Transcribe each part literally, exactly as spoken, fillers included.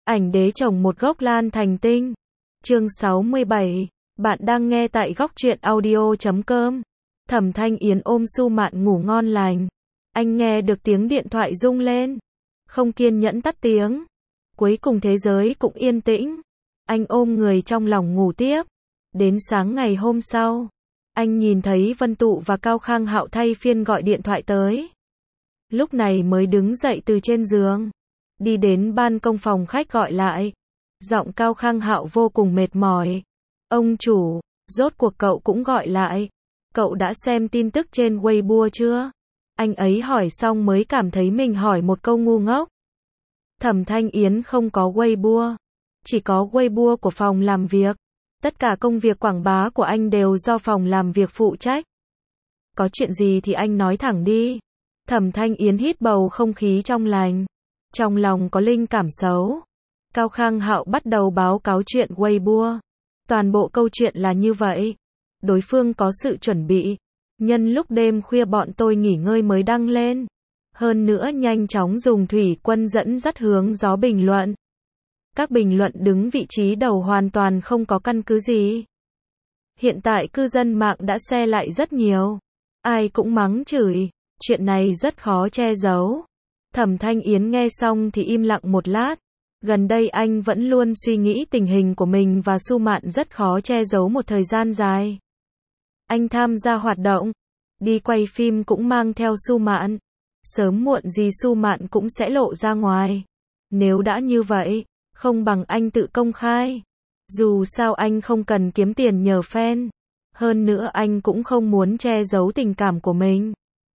Ảnh đế trồng một gốc lan thành tinh. Chương sáu mươi bảy. Bạn đang nghe tại góc truyện audio chấm com. Thẩm Thanh Yến ôm Su Mạn ngủ ngon lành. Anh nghe được tiếng điện thoại rung lên. Không kiên nhẫn tắt tiếng. Cuối cùng thế giới cũng yên tĩnh. Anh ôm người trong lòng ngủ tiếp. Đến sáng ngày hôm sau, anh nhìn thấy Vân Tụ và Cao Khang Hạo thay phiên gọi điện thoại tới. Lúc này mới đứng dậy từ trên giường, đi đến ban công phòng khách gọi lại. Giọng Cao Khang Hạo vô cùng mệt mỏi. Ông chủ, rốt cuộc cậu cũng gọi lại. Cậu đã xem tin tức trên Weibo chưa? Anh ấy hỏi xong mới cảm thấy mình hỏi một câu ngu ngốc. Thẩm Thanh Yến không có Weibo, chỉ có Weibo của phòng làm việc. Tất cả công việc quảng bá của anh đều do phòng làm việc phụ trách. Có chuyện gì thì anh nói thẳng đi. Thẩm Thanh Yến hít bầu không khí trong lành. Trong lòng có linh cảm xấu. Cao Khang Hạo bắt đầu báo cáo chuyện Weibo. Toàn bộ câu chuyện là như vậy. Đối phương có sự chuẩn bị. Nhân lúc đêm khuya bọn tôi nghỉ ngơi mới đăng lên. Hơn nữa nhanh chóng dùng thủy quân dẫn dắt hướng gió bình luận. Các bình luận đứng vị trí đầu hoàn toàn không có căn cứ gì. Hiện tại cư dân mạng đã share lại rất nhiều. Ai cũng mắng chửi. Chuyện này rất khó che giấu. Thẩm Thanh Yến nghe xong thì im lặng một lát. Gần đây anh vẫn luôn suy nghĩ tình hình của mình và Su Mạn rất khó che giấu một thời gian dài. Anh tham gia hoạt động, đi quay phim cũng mang theo Su Mạn. Sớm muộn gì Su Mạn cũng sẽ lộ ra ngoài. Nếu đã như vậy, không bằng anh tự công khai. Dù sao anh không cần kiếm tiền nhờ fan. Hơn nữa anh cũng không muốn che giấu tình cảm của mình.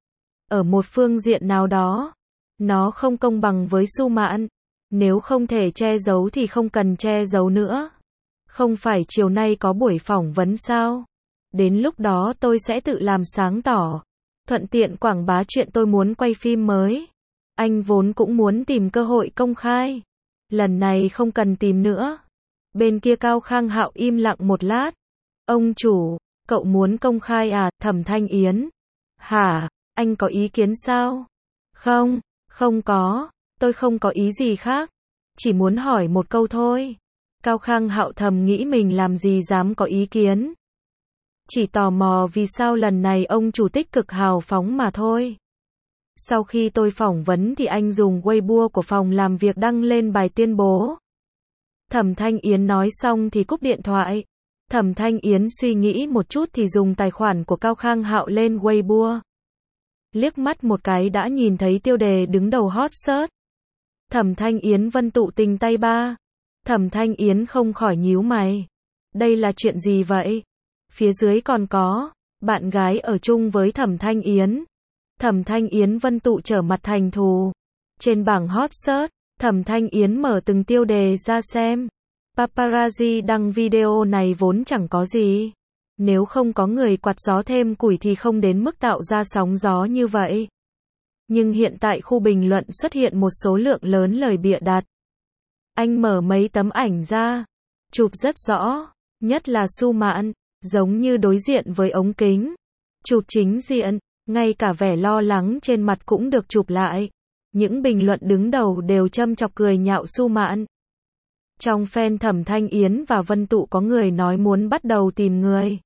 Ở một phương diện nào đó, nó không công bằng với Su Mạn. Nếu không thể che giấu thì không cần che giấu nữa. Không phải chiều nay có buổi phỏng vấn sao? Đến lúc đó tôi sẽ tự làm sáng tỏ. Thuận tiện quảng bá chuyện tôi muốn quay phim mới. Anh vốn cũng muốn tìm cơ hội công khai. Lần này không cần tìm nữa. Bên kia Cao Khang Hạo im lặng một lát. Ông chủ, cậu muốn công khai à? Thẩm Thanh Yến. Hả? Anh có ý kiến sao? Không, không có. Tôi không có ý gì khác. Chỉ muốn hỏi một câu thôi. Cao Khang Hạo thầm nghĩ mình làm gì dám có ý kiến. Chỉ tò mò vì sao lần này ông chủ tích cực hào phóng mà thôi. Sau khi tôi phỏng vấn thì anh dùng Weibo của phòng làm việc đăng lên bài tuyên bố. Thẩm Thanh Yến nói xong thì cúp điện thoại. Thẩm Thanh Yến suy nghĩ một chút thì dùng tài khoản của Cao Khang Hạo lên Weibo. Liếc mắt một cái đã nhìn thấy tiêu đề đứng đầu hot search. Thẩm Thanh Yến Vân Tụ tình tay ba. Thẩm Thanh Yến không khỏi nhíu mày. Đây là chuyện gì vậy? Phía dưới còn có, bạn gái ở chung với Thẩm Thanh Yến. Thẩm Thanh Yến Vân Tụ trở mặt thành thù. Trên bảng hot search, Thẩm Thanh Yến mở từng tiêu đề ra xem. Paparazzi đăng video này vốn chẳng có gì. Nếu không có người quạt gió thêm củi thì không đến mức tạo ra sóng gió như vậy. Nhưng hiện tại khu bình luận xuất hiện một số lượng lớn lời bịa đặt. Anh mở mấy tấm ảnh ra, chụp rất rõ, nhất là Su Mạn, giống như đối diện với ống kính. Chụp chính diện, ngay cả vẻ lo lắng trên mặt cũng được chụp lại. Những bình luận đứng đầu đều châm chọc cười nhạo Su Mạn. Trong fan Thẩm Thanh Yến và Vân Tụ có người nói muốn bắt đầu tìm người.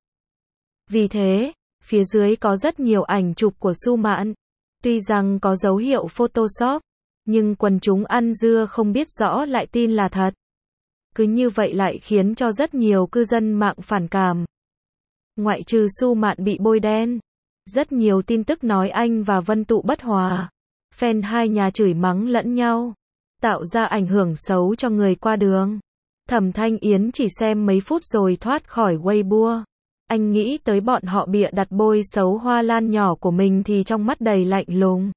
Vì thế, phía dưới có rất nhiều ảnh chụp của Su Mạn. Tuy rằng có dấu hiệu Photoshop, nhưng quần chúng ăn dưa không biết rõ lại tin là thật. Cứ như vậy lại khiến cho rất nhiều cư dân mạng phản cảm. Ngoại trừ Su Mạn bị bôi đen, rất nhiều tin tức nói anh và Vân Tụ bất hòa. Fan hai nhà chửi mắng lẫn nhau, tạo ra ảnh hưởng xấu cho người qua đường. Thẩm Thanh Yến chỉ xem mấy phút rồi thoát khỏi Weibo. Anh nghĩ tới bọn họ bịa đặt bôi xấu hoa lan nhỏ của mình thì trong mắt đầy lạnh lùng.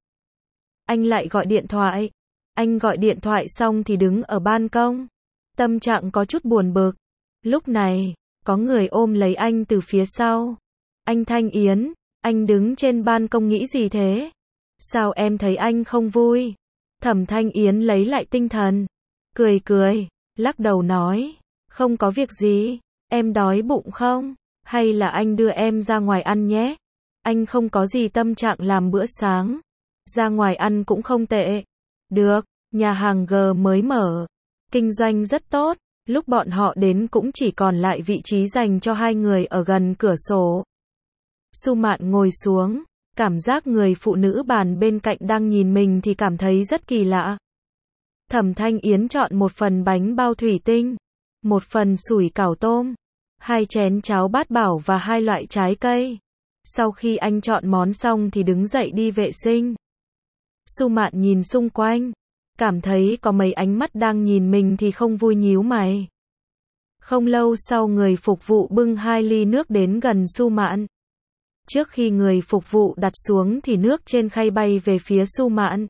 Anh lại gọi điện thoại. Anh gọi điện thoại xong thì đứng ở ban công. Tâm trạng có chút buồn bực. Lúc này, có người ôm lấy anh từ phía sau. Anh Thanh Yến, anh đứng trên ban công nghĩ gì thế? Sao em thấy anh không vui? Thẩm Thanh Yến lấy lại tinh thần. Cười cười, lắc đầu nói. Không có việc gì, em đói bụng không? Hay là anh đưa em ra ngoài ăn nhé? Anh không có gì tâm trạng làm bữa sáng. Ra ngoài ăn cũng không tệ. Được, nhà hàng G mới mở. Kinh doanh rất tốt, lúc bọn họ đến cũng chỉ còn lại vị trí dành cho hai người ở gần cửa sổ. Su Mạn ngồi xuống, cảm giác người phụ nữ bàn bên cạnh đang nhìn mình thì cảm thấy rất kỳ lạ. Thẩm Thanh Yến chọn một phần bánh bao thủy tinh, một phần sủi cảo tôm, hai chén cháo bát bảo và hai loại trái cây. Sau khi anh chọn món xong thì đứng dậy đi vệ sinh. Su Mạn nhìn xung quanh, cảm thấy có mấy ánh mắt đang nhìn mình thì không vui nhíu mày. Không lâu sau người phục vụ bưng hai ly nước đến gần Su Mạn. Trước khi người phục vụ đặt xuống thì nước trên khay bay về phía Su Mạn.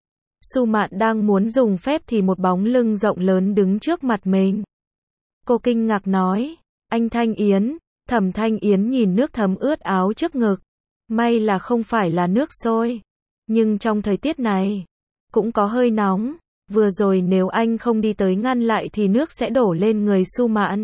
Su Mạn đang muốn dùng phép thì một bóng lưng rộng lớn đứng trước mặt mình. Cô kinh ngạc nói, anh Thanh Yến. Thẩm Thanh Yến nhìn nước thấm ướt áo trước ngực. May là không phải là nước sôi. Nhưng trong thời tiết này, cũng có hơi nóng. Vừa rồi nếu anh không đi tới ngăn lại thì nước sẽ đổ lên người Su Mạn.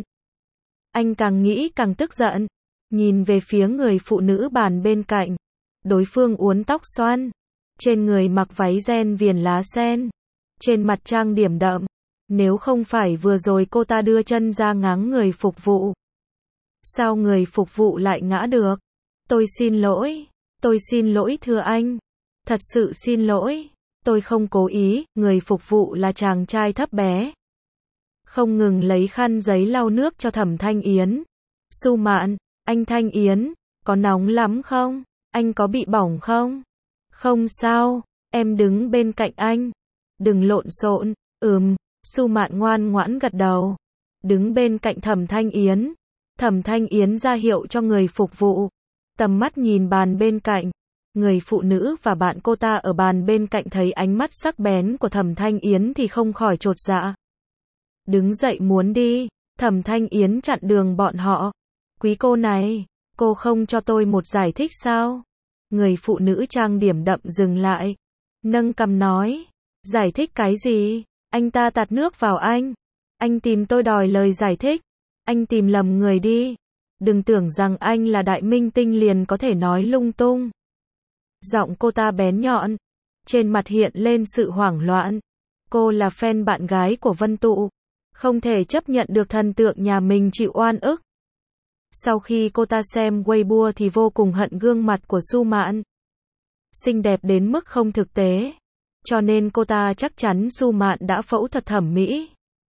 Anh càng nghĩ càng tức giận. Nhìn về phía người phụ nữ bàn bên cạnh. Đối phương uốn tóc xoăn. Trên người mặc váy ren viền lá sen. Trên mặt trang điểm đậm. Nếu không phải vừa rồi cô ta đưa chân ra ngáng người phục vụ. Sao người phục vụ lại ngã được? Tôi xin lỗi. Tôi xin lỗi thưa anh. Thật sự xin lỗi. Tôi không cố ý. Người phục vụ là chàng trai thấp bé. Không ngừng lấy khăn giấy lau nước cho Thẩm Thanh Yến. Su Mạn, anh Thanh Yến, có nóng lắm không? Anh có bị bỏng không? Không sao, em đứng bên cạnh anh. Đừng lộn xộn. Ừm, Su Mạn ngoan ngoãn gật đầu. Đứng bên cạnh Thẩm Thanh Yến. Thẩm Thanh Yến ra hiệu cho người phục vụ. Tầm mắt nhìn bàn bên cạnh. Người phụ nữ và bạn cô ta ở bàn bên cạnh thấy ánh mắt sắc bén của Thẩm Thanh Yến thì không khỏi chột dạ. Đứng dậy muốn đi. Thẩm Thanh Yến chặn đường bọn họ. Quý cô này, cô không cho tôi một giải thích sao? Người phụ nữ trang điểm đậm dừng lại. Nâng cằm nói. Giải thích cái gì? Anh ta tạt nước vào anh. Anh tìm tôi đòi lời giải thích. Anh tìm lầm người đi. Đừng tưởng rằng anh là đại minh tinh liền có thể nói lung tung. Giọng cô ta bén nhọn. Trên mặt hiện lên sự hoảng loạn. Cô là fan bạn gái của Vân Tụ. Không thể chấp nhận được thần tượng nhà mình chịu oan ức. Sau khi cô ta xem Weibo thì vô cùng hận gương mặt của Su Mạn. Xinh đẹp đến mức không thực tế. Cho nên cô ta chắc chắn Su Mạn đã phẫu thuật thẩm mỹ.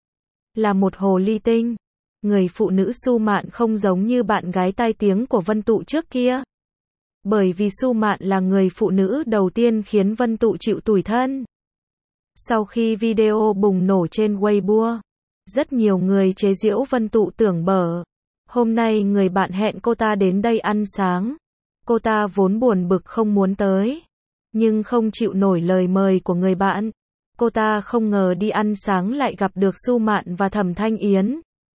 Là một hồ ly tinh. Người phụ nữ Su Mạn không giống như bạn gái tai tiếng của Vân Tụ trước kia. Bởi vì Su Mạn là người phụ nữ đầu tiên khiến Vân Tụ chịu tủi thân. Sau khi video bùng nổ trên Weibo, rất nhiều người chế giễu Vân Tụ tưởng bở. Hôm nay người bạn hẹn cô ta đến đây ăn sáng. Cô ta vốn buồn bực không muốn tới. Nhưng không chịu nổi lời mời của người bạn. Cô ta không ngờ đi ăn sáng lại gặp được Su Mạn và Thẩm Thanh Yến.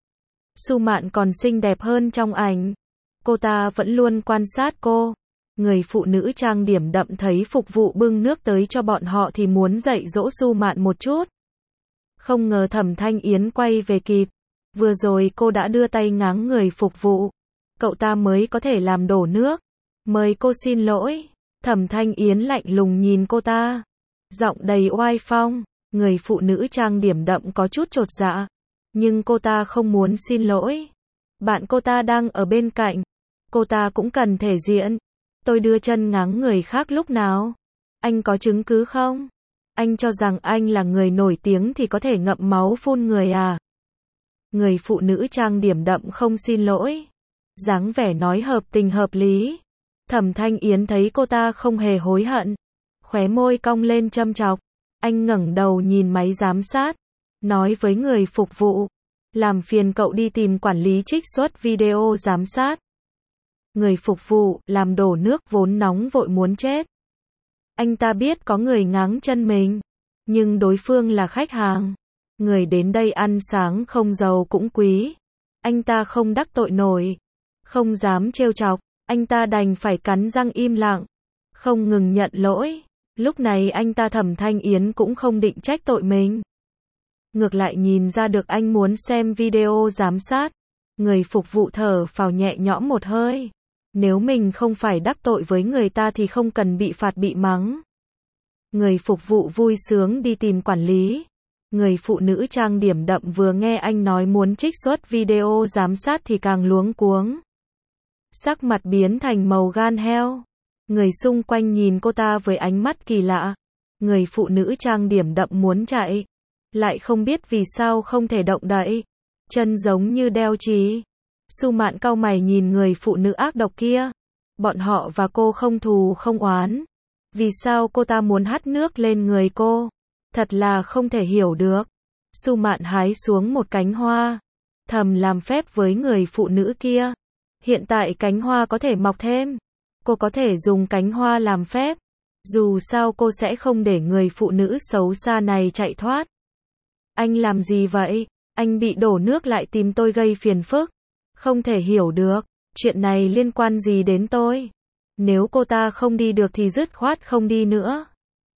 Su Mạn còn xinh đẹp hơn trong ảnh. Cô ta vẫn luôn quan sát cô. Người phụ nữ trang điểm đậm thấy phục vụ bưng nước tới cho bọn họ thì muốn dạy dỗ Su Mạn một chút. Không ngờ Thẩm Thanh Yến quay về kịp. Vừa rồi cô đã đưa tay ngáng người phục vụ. Cậu ta mới có thể làm đổ nước. Mời cô xin lỗi. Thẩm Thanh Yến lạnh lùng nhìn cô ta. Giọng đầy oai phong. Người phụ nữ trang điểm đậm có chút chột dạ. Nhưng cô ta không muốn xin lỗi. Bạn cô ta đang ở bên cạnh. Cô ta cũng cần thể diện. Tôi đưa chân ngáng người khác lúc nào? Anh có chứng cứ không? Anh cho rằng anh là người nổi tiếng thì có thể ngậm máu phun người à? Người phụ nữ trang điểm đậm không xin lỗi. Dáng vẻ nói hợp tình hợp lý. Thẩm Thanh Yến thấy cô ta không hề hối hận. Khóe môi cong lên châm chọc. Anh ngẩng đầu nhìn máy giám sát. Nói với người phục vụ. Làm phiền cậu đi tìm quản lý trích xuất video giám sát. Người phục vụ, làm đổ nước vốn nóng vội muốn chết. Anh ta biết có người ngáng chân mình. Nhưng đối phương là khách hàng. Người đến đây ăn sáng không giàu cũng quý. Anh ta không đắc tội nổi. Không dám trêu chọc. Anh ta đành phải cắn răng im lặng. Không ngừng nhận lỗi. Lúc này anh ta Thẩm Thanh Yến cũng không định trách tội mình. Ngược lại nhìn ra được anh muốn xem video giám sát. Người phục vụ thở phào nhẹ nhõm một hơi. Nếu mình không phải đắc tội với người ta thì không cần bị phạt bị mắng. Người phục vụ vui sướng đi tìm quản lý. Người phụ nữ trang điểm đậm vừa nghe anh nói muốn trích xuất video giám sát thì càng luống cuống. Sắc mặt biến thành màu gan heo. Người xung quanh nhìn cô ta với ánh mắt kỳ lạ. Người phụ nữ trang điểm đậm muốn chạy, lại không biết vì sao không thể động đậy. Chân giống như đeo chì. Su Mạn cau mày nhìn người phụ nữ ác độc kia. Bọn họ và cô không thù không oán. Vì sao cô ta muốn hắt nước lên người cô? Thật là không thể hiểu được. Su Mạn hái xuống một cánh hoa, thầm làm phép với người phụ nữ kia. Hiện tại cánh hoa có thể mọc thêm. Cô có thể dùng cánh hoa làm phép. Dù sao cô sẽ không để người phụ nữ xấu xa này chạy thoát. Anh làm gì vậy? Anh bị đổ nước lại tìm tôi gây phiền phức. Không thể hiểu được. Chuyện này liên quan gì đến tôi? Nếu cô ta không đi được thì dứt khoát không đi nữa.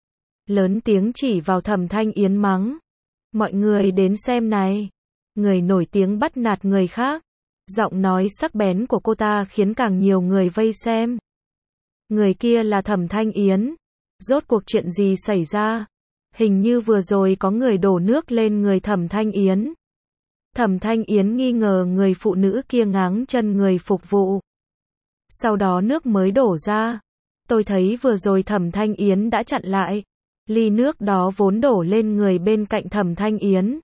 Lớn tiếng chỉ vào Thẩm Thanh Yến mắng. Mọi người đến xem này. Người nổi tiếng bắt nạt người khác. Giọng nói sắc bén của cô ta khiến càng nhiều người vây xem. Người kia là Thẩm Thanh Yến. Rốt cuộc chuyện gì xảy ra? Hình như vừa rồi có người đổ nước lên người Thẩm Thanh Yến. Thẩm Thanh Yến nghi ngờ người phụ nữ kia ngáng chân người phục vụ. Sau đó nước mới đổ ra. Tôi thấy vừa rồi Thẩm Thanh Yến đã chặn lại. Ly nước đó vốn đổ lên người bên cạnh Thẩm Thanh Yến.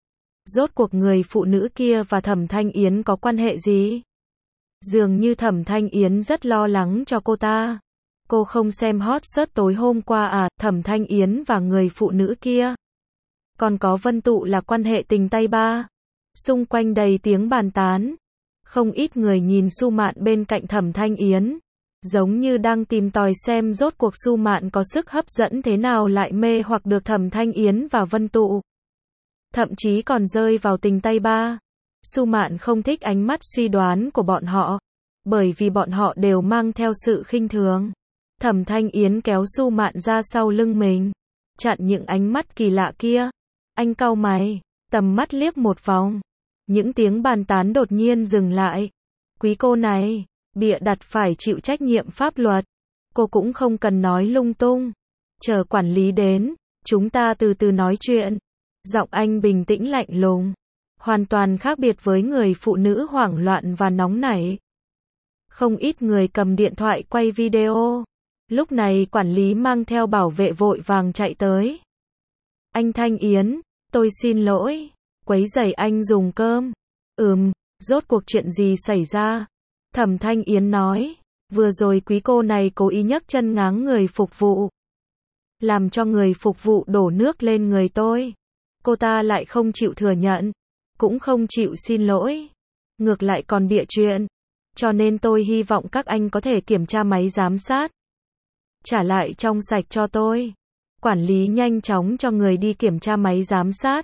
Rốt cuộc người phụ nữ kia và Thẩm Thanh Yến có quan hệ gì? Dường như Thẩm Thanh Yến rất lo lắng cho cô ta. Cô không xem hot search tối hôm qua à? Thẩm Thanh Yến và người phụ nữ kia. Còn có Vân Tụ là quan hệ tình tay ba. Xung quanh đầy tiếng bàn tán. Không ít người nhìn Su Mạn bên cạnh Thẩm Thanh Yến. Giống như đang tìm tòi xem rốt cuộc Su Mạn có sức hấp dẫn thế nào lại mê hoặc được Thẩm Thanh Yến và Vân Tụ. Thậm chí còn rơi vào tình tay ba. Su Mạn không thích ánh mắt suy đoán của bọn họ. Bởi vì bọn họ đều mang theo sự khinh thường. Thẩm Thanh Yến kéo Su Mạn ra sau lưng mình. Chặn những ánh mắt kỳ lạ kia. Anh cau mày. Tầm mắt liếc một vòng. Những tiếng bàn tán đột nhiên dừng lại. Quý cô này, bịa đặt phải chịu trách nhiệm pháp luật. Cô cũng không cần nói lung tung. Chờ quản lý đến, chúng ta từ từ nói chuyện. Giọng anh bình tĩnh lạnh lùng. Hoàn toàn khác biệt với người phụ nữ hoảng loạn và nóng nảy. Không ít người cầm điện thoại quay video. Lúc này quản lý mang theo bảo vệ vội vàng chạy tới. Anh Thanh Yến, tôi xin lỗi. Quấy rầy anh dùng cơm. Ừm, rốt cuộc chuyện gì xảy ra? Thẩm Thanh Yến nói. Vừa rồi quý cô này cố ý nhấc chân ngáng người phục vụ. Làm cho người phục vụ đổ nước lên người tôi. Cô ta lại không chịu thừa nhận. Cũng không chịu xin lỗi. Ngược lại còn bịa chuyện. Cho nên tôi hy vọng các anh có thể kiểm tra máy giám sát. Trả lại trong sạch cho tôi. Quản lý nhanh chóng cho người đi kiểm tra máy giám sát.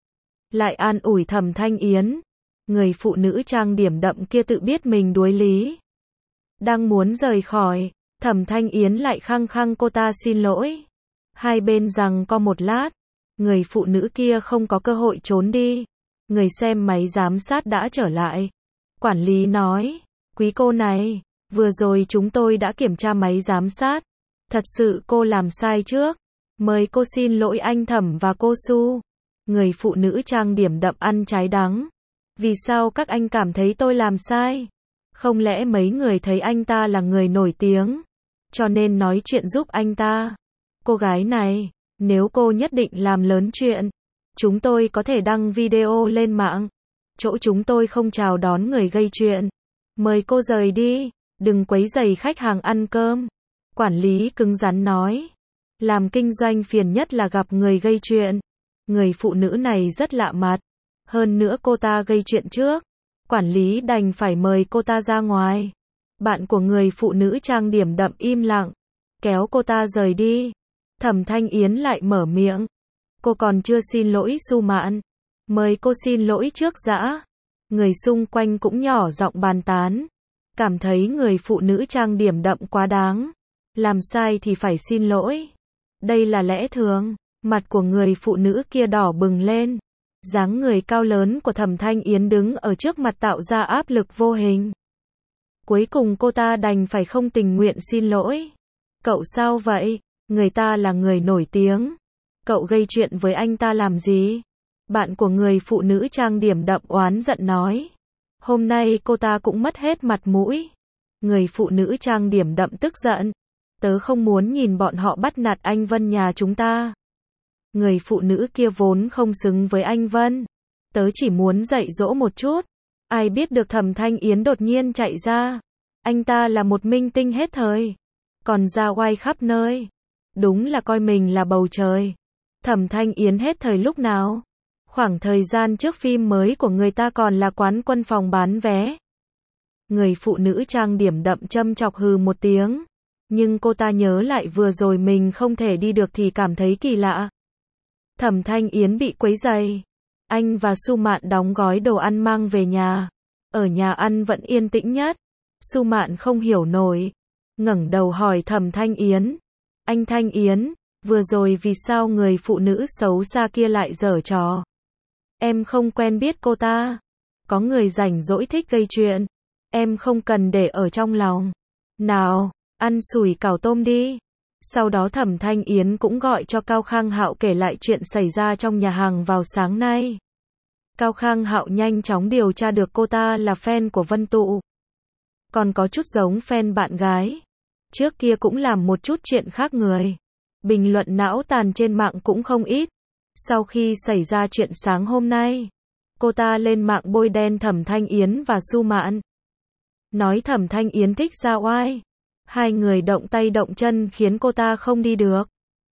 Lại an ủi Thẩm Thanh Yến. Người phụ nữ trang điểm đậm kia tự biết mình đuối lý. Đang muốn rời khỏi, Thẩm Thanh Yến lại khăng khăng cô ta xin lỗi. Hai bên giằng co một lát. Người phụ nữ kia không có cơ hội trốn đi. Người xem máy giám sát đã trở lại. Quản lý nói. Quý cô này, vừa rồi chúng tôi đã kiểm tra máy giám sát. Thật sự cô làm sai trước. Mời cô xin lỗi anh Thẩm và cô Su. Người phụ nữ trang điểm đậm ăn trái đắng. Vì sao các anh cảm thấy tôi làm sai? Không lẽ mấy người thấy anh ta là người nổi tiếng, cho nên nói chuyện giúp anh ta? Cô gái này, nếu cô nhất định làm lớn chuyện, chúng tôi có thể đăng video lên mạng. Chỗ chúng tôi không chào đón người gây chuyện. Mời cô rời đi, đừng quấy rầy khách hàng ăn cơm. Quản lý cứng rắn nói. Làm kinh doanh phiền nhất là gặp người gây chuyện. Người phụ nữ này rất lạ mặt. Hơn nữa cô ta gây chuyện trước. Quản lý đành phải mời cô ta ra ngoài. Bạn của người phụ nữ trang điểm đậm im lặng. Kéo cô ta rời đi. Thẩm Thanh Yến lại mở miệng. Cô còn chưa xin lỗi Su Mạn. Mời cô xin lỗi trước đã. Người xung quanh cũng nhỏ giọng bàn tán. Cảm thấy người phụ nữ trang điểm đậm quá đáng. Làm sai thì phải xin lỗi. Đây là lẽ thường. Mặt của người phụ nữ kia đỏ bừng lên. Dáng người cao lớn của Thẩm Thanh Yến đứng ở trước mặt tạo ra áp lực vô hình. Cuối cùng cô ta đành phải không tình nguyện xin lỗi. Cậu sao vậy? Người ta là người nổi tiếng. Cậu gây chuyện với anh ta làm gì? Bạn của người phụ nữ trang điểm đậm oán giận nói. Hôm nay cô ta cũng mất hết mặt mũi. Người phụ nữ trang điểm đậm tức giận. Tớ không muốn nhìn bọn họ bắt nạt anh Vân nhà chúng ta. Người phụ nữ kia vốn không xứng với anh Vân. Tớ chỉ muốn dạy dỗ một chút. Ai biết được Thẩm Thanh Yến đột nhiên chạy ra. Anh ta là một minh tinh hết thời. Còn ra oai khắp nơi. Đúng là coi mình là bầu trời. Thẩm Thanh Yến hết thời lúc nào? Khoảng thời gian trước phim mới của người ta còn là quán quân phòng bán vé. Người phụ nữ trang điểm đậm châm chọc hừ một tiếng. Nhưng cô ta nhớ lại vừa rồi mình không thể đi được thì cảm thấy kỳ lạ. Thẩm Thanh Yến bị quấy rầy. Anh và Su Mạn đóng gói đồ ăn mang về nhà. Ở nhà ăn vẫn yên tĩnh nhất. Su Mạn không hiểu nổi. Ngẩng đầu hỏi Thẩm Thanh Yến. Anh Thanh Yến, vừa rồi vì sao người phụ nữ xấu xa kia lại giở trò? Em không quen biết cô ta. Có người rảnh rỗi thích gây chuyện. Em không cần để ở trong lòng. Nào, ăn sủi cảo tôm đi. Sau đó Thẩm Thanh Yến cũng gọi cho Cao Khang Hạo kể lại chuyện xảy ra trong nhà hàng vào sáng nay. Cao Khang Hạo nhanh chóng điều tra được cô ta là fan của Vân Tụ. Còn có chút giống fan bạn gái. Trước kia cũng làm một chút chuyện khác người. Bình luận não tàn trên mạng cũng không ít. Sau khi xảy ra chuyện sáng hôm nay, cô ta lên mạng bôi đen Thẩm Thanh Yến và Su Mạn. Nói Thẩm Thanh Yến thích ra oai. Hai người động tay động chân khiến cô ta không đi được.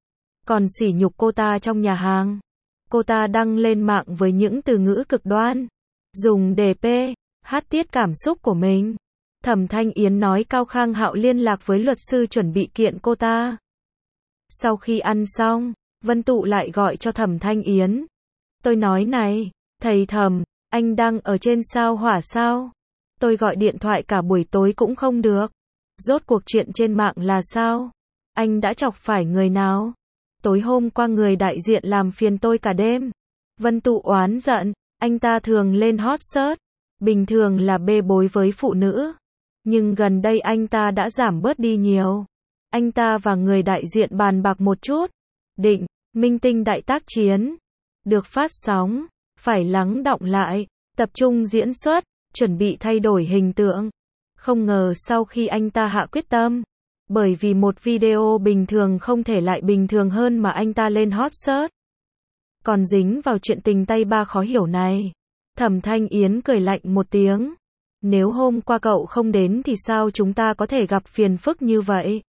Còn sỉ nhục cô ta trong nhà hàng. Cô ta đăng lên mạng với những từ ngữ cực đoan. Dùng để pê, hát tiết cảm xúc của mình. Thẩm Thanh Yến nói Cao Khang Hạo liên lạc với luật sư chuẩn bị kiện cô ta. Sau khi ăn xong, Vân Tụ lại gọi cho Thẩm Thanh Yến. Tôi nói này, thầy Thẩm, anh đang ở trên sao hỏa sao? Tôi gọi điện thoại cả buổi tối cũng không được. Rốt cuộc chuyện trên mạng là sao? Anh đã chọc phải người nào? Tối hôm qua người đại diện làm phiền tôi cả đêm. Vân Tụ oán giận, anh ta thường lên hot search. Bình thường là bê bối với phụ nữ. Nhưng gần đây anh ta đã giảm bớt đi nhiều. Anh ta và người đại diện bàn bạc một chút. Định, minh tinh đại tác chiến. Được phát sóng. Phải lắng đọng lại. Tập trung diễn xuất. Chuẩn bị thay đổi hình tượng. Không ngờ sau khi anh ta hạ quyết tâm. Bởi vì một video bình thường không thể lại bình thường hơn mà anh ta lên hot search. Còn dính vào chuyện tình tay ba khó hiểu này. Thẩm Thanh Yến cười lạnh một tiếng. Nếu hôm qua cậu không đến thì sao chúng ta có thể gặp phiền phức như vậy?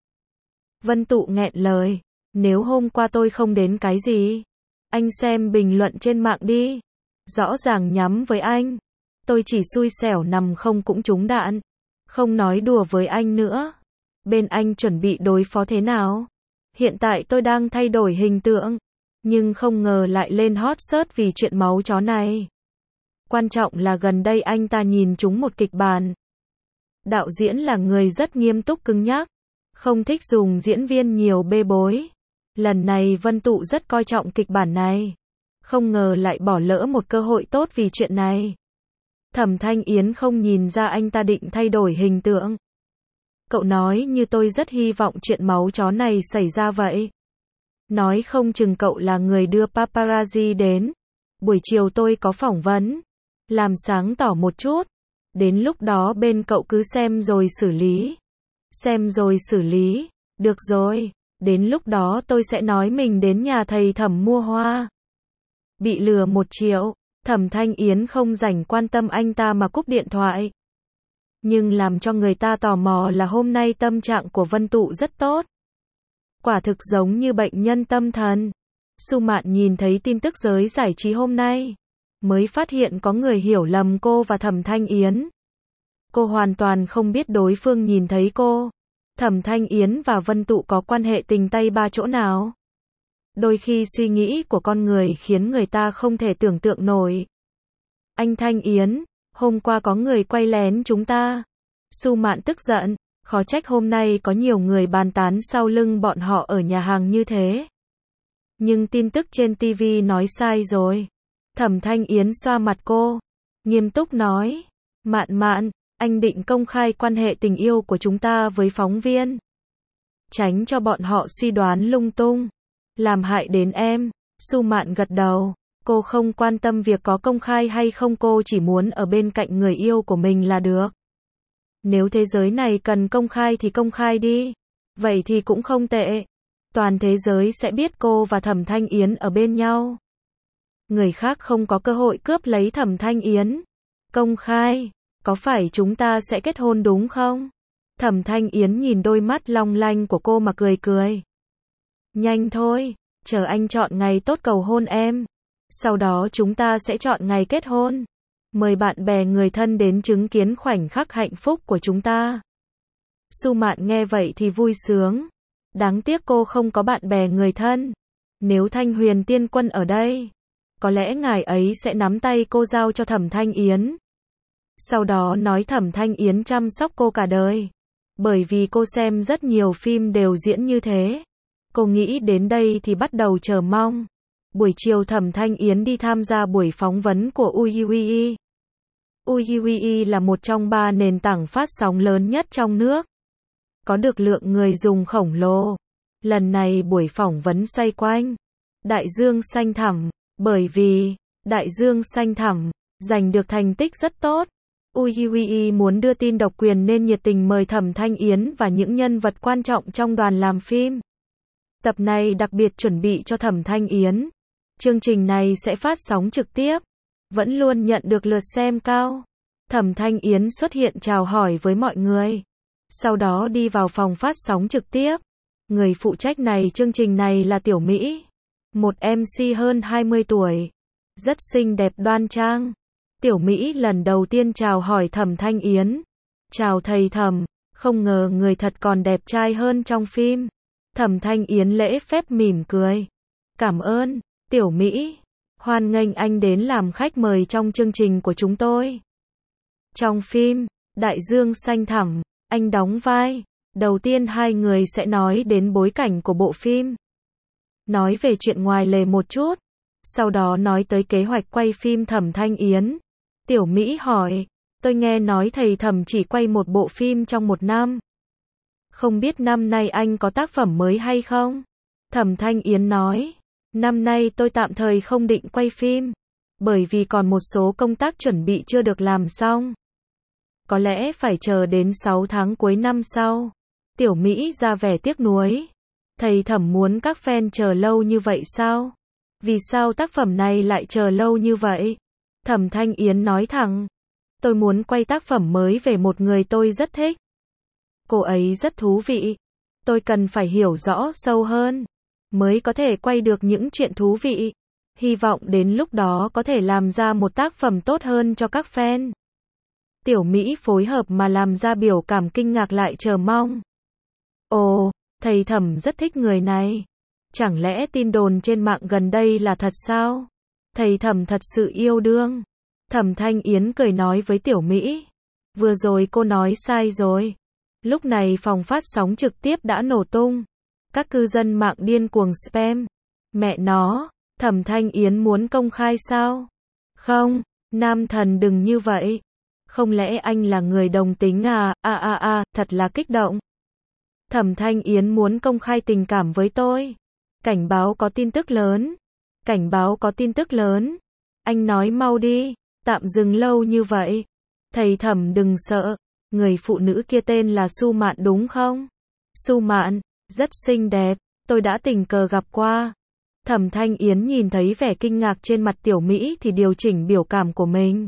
Vân Tụ nghẹn lời. Nếu hôm qua tôi không đến cái gì? Anh xem bình luận trên mạng đi. Rõ ràng nhắm với anh. Tôi chỉ xui xẻo nằm không cũng trúng đạn. Không nói đùa với anh nữa. Bên anh chuẩn bị đối phó thế nào? Hiện tại tôi đang thay đổi hình tượng. Nhưng không ngờ lại lên hot search vì chuyện máu chó này. Quan trọng là gần đây anh ta nhìn trúng một kịch bản. Đạo diễn là người rất nghiêm túc cứng nhắc. Không thích dùng diễn viên nhiều bê bối. Lần này Vân Tụ rất coi trọng kịch bản này. Không ngờ lại bỏ lỡ một cơ hội tốt vì chuyện này. Thẩm Thanh Yến không nhìn ra anh ta định thay đổi hình tượng. Cậu nói như tôi rất hy vọng chuyện máu chó này xảy ra vậy. Nói không chừng cậu là người đưa paparazzi đến. Buổi chiều tôi có phỏng vấn. Làm sáng tỏ một chút. Đến lúc đó bên cậu cứ xem rồi xử lý. Xem rồi xử lý. Được rồi. Đến lúc đó tôi sẽ nói mình đến nhà thầy Thẩm mua hoa. Bị lừa một triệu. Thẩm Thanh Yến không rảnh quan tâm anh ta mà cúp điện thoại. Nhưng làm cho người ta tò mò là hôm nay tâm trạng của Vân Tụ rất tốt. Quả thực giống như bệnh nhân tâm thần. Su Mạn nhìn thấy tin tức giới giải trí hôm nay. Mới phát hiện có người hiểu lầm cô và Thẩm Thanh Yến. Cô hoàn toàn không biết đối phương nhìn thấy cô. Thẩm Thanh Yến và Vân Tụ có quan hệ tình tay ba chỗ nào? Đôi khi suy nghĩ của con người khiến người ta không thể tưởng tượng nổi. Anh Thanh Yến, hôm qua có người quay lén chúng ta. Su Mạn tức giận, khó trách hôm nay có nhiều người bàn tán sau lưng bọn họ ở nhà hàng như thế. Nhưng tin tức trên ti vi nói sai rồi. Thẩm Thanh Yến xoa mặt cô, nghiêm túc nói, Mạn Mạn, anh định công khai quan hệ tình yêu của chúng ta với phóng viên. Tránh cho bọn họ suy đoán lung tung. Làm hại đến em. Su Mạn gật đầu. Cô không quan tâm việc có công khai hay không, cô chỉ muốn ở bên cạnh người yêu của mình là được. Nếu thế giới này cần công khai thì công khai đi. Vậy thì cũng không tệ. Toàn thế giới sẽ biết cô và Thẩm Thanh Yến ở bên nhau. Người khác không có cơ hội cướp lấy Thẩm Thanh Yến. Công khai, có phải chúng ta sẽ kết hôn đúng không? Thẩm Thanh Yến nhìn đôi mắt long lanh của cô mà cười cười. Nhanh thôi, chờ anh chọn ngày tốt cầu hôn em. Sau đó chúng ta sẽ chọn ngày kết hôn. Mời bạn bè người thân đến chứng kiến khoảnh khắc hạnh phúc của chúng ta. Su Mạn nghe vậy thì vui sướng. Đáng tiếc cô không có bạn bè người thân. Nếu Thanh Huyền Tiên Quân ở đây, có lẽ ngài ấy sẽ nắm tay cô giao cho Thẩm Thanh Yến. Sau đó nói Thẩm Thanh Yến chăm sóc cô cả đời. Bởi vì cô xem rất nhiều phim đều diễn như thế. Cô nghĩ đến đây thì bắt đầu chờ mong. Buổi chiều Thẩm Thanh Yến đi tham gia buổi phỏng vấn của u u e. u u e là một trong ba nền tảng phát sóng lớn nhất trong nước. Có được lượng người dùng khổng lồ. Lần này buổi phỏng vấn xoay quanh Đại Dương Xanh Thẳm. Bởi vì Đại Dương Xanh Thẳm giành được thành tích rất tốt, u u e muốn đưa tin độc quyền nên nhiệt tình mời Thẩm Thanh Yến và những nhân vật quan trọng trong đoàn làm phim. Tập này đặc biệt chuẩn bị cho Thẩm Thanh Yến. Chương trình này sẽ phát sóng trực tiếp, vẫn luôn nhận được lượt xem cao. Thẩm Thanh Yến xuất hiện chào hỏi với mọi người, sau đó đi vào phòng phát sóng trực tiếp. Người phụ trách này chương trình này là Tiểu Mỹ, một em xê hơn hai mươi tuổi, rất xinh đẹp đoan trang. Tiểu Mỹ lần đầu tiên chào hỏi Thẩm Thanh Yến. Chào thầy Thẩm, không ngờ người thật còn đẹp trai hơn trong phim. Thẩm Thanh Yến lễ phép mỉm cười. Cảm ơn, Tiểu Mỹ. Hoan nghênh anh đến làm khách mời trong chương trình của chúng tôi. Trong phim Đại Dương Xanh Thẳm, anh đóng vai. Đầu tiên hai người sẽ nói đến bối cảnh của bộ phim. Nói về chuyện ngoài lề một chút. Sau đó nói tới kế hoạch quay phim Thẩm Thanh Yến. Tiểu Mỹ hỏi, tôi nghe nói thầy Thẩm chỉ quay một bộ phim trong một năm. Không biết năm nay anh có tác phẩm mới hay không? Thẩm Thanh Yến nói, năm nay tôi tạm thời không định quay phim, bởi vì còn một số công tác chuẩn bị chưa được làm xong. Có lẽ phải chờ đến sáu tháng cuối năm sau. Tiểu Mỹ ra vẻ tiếc nuối. Thầy Thẩm muốn các fan chờ lâu như vậy sao? Vì sao tác phẩm này lại chờ lâu như vậy? Thẩm Thanh Yến nói thẳng, tôi muốn quay tác phẩm mới về một người tôi rất thích. Cô ấy rất thú vị. Tôi cần phải hiểu rõ sâu hơn, mới có thể quay được những chuyện thú vị. Hy vọng đến lúc đó có thể làm ra một tác phẩm tốt hơn cho các fan. Tiểu Mỹ phối hợp mà làm ra biểu cảm kinh ngạc lại chờ mong. Ồ, thầy Thẩm rất thích người này. Chẳng lẽ tin đồn trên mạng gần đây là thật sao? Thầy Thẩm thật sự yêu đương. Thẩm Thanh Yến cười nói với Tiểu Mỹ. Vừa rồi cô nói sai rồi. Lúc này phòng phát sóng trực tiếp đã nổ tung. Các cư dân mạng điên cuồng spam. Mẹ nó, Thẩm Thanh Yến muốn công khai sao? Không, nam thần đừng như vậy. Không lẽ anh là người đồng tính à? À à à, thật là kích động. Thẩm Thanh Yến muốn công khai tình cảm với tôi. Cảnh báo có tin tức lớn. Cảnh báo có tin tức lớn. Anh nói mau đi, tạm dừng lâu như vậy. Thầy Thẩm đừng sợ. Người phụ nữ kia tên là Su Mạn đúng không? Su Mạn, rất xinh đẹp, tôi đã tình cờ gặp qua. Thẩm Thanh Yến nhìn thấy vẻ kinh ngạc trên mặt Tiểu Mỹ thì điều chỉnh biểu cảm của mình.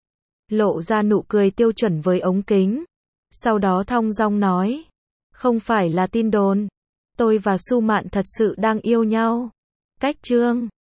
Lộ ra nụ cười tiêu chuẩn với ống kính. Sau đó thong dong nói. Không phải là tin đồn. Tôi và Su Mạn thật sự đang yêu nhau. Cách chương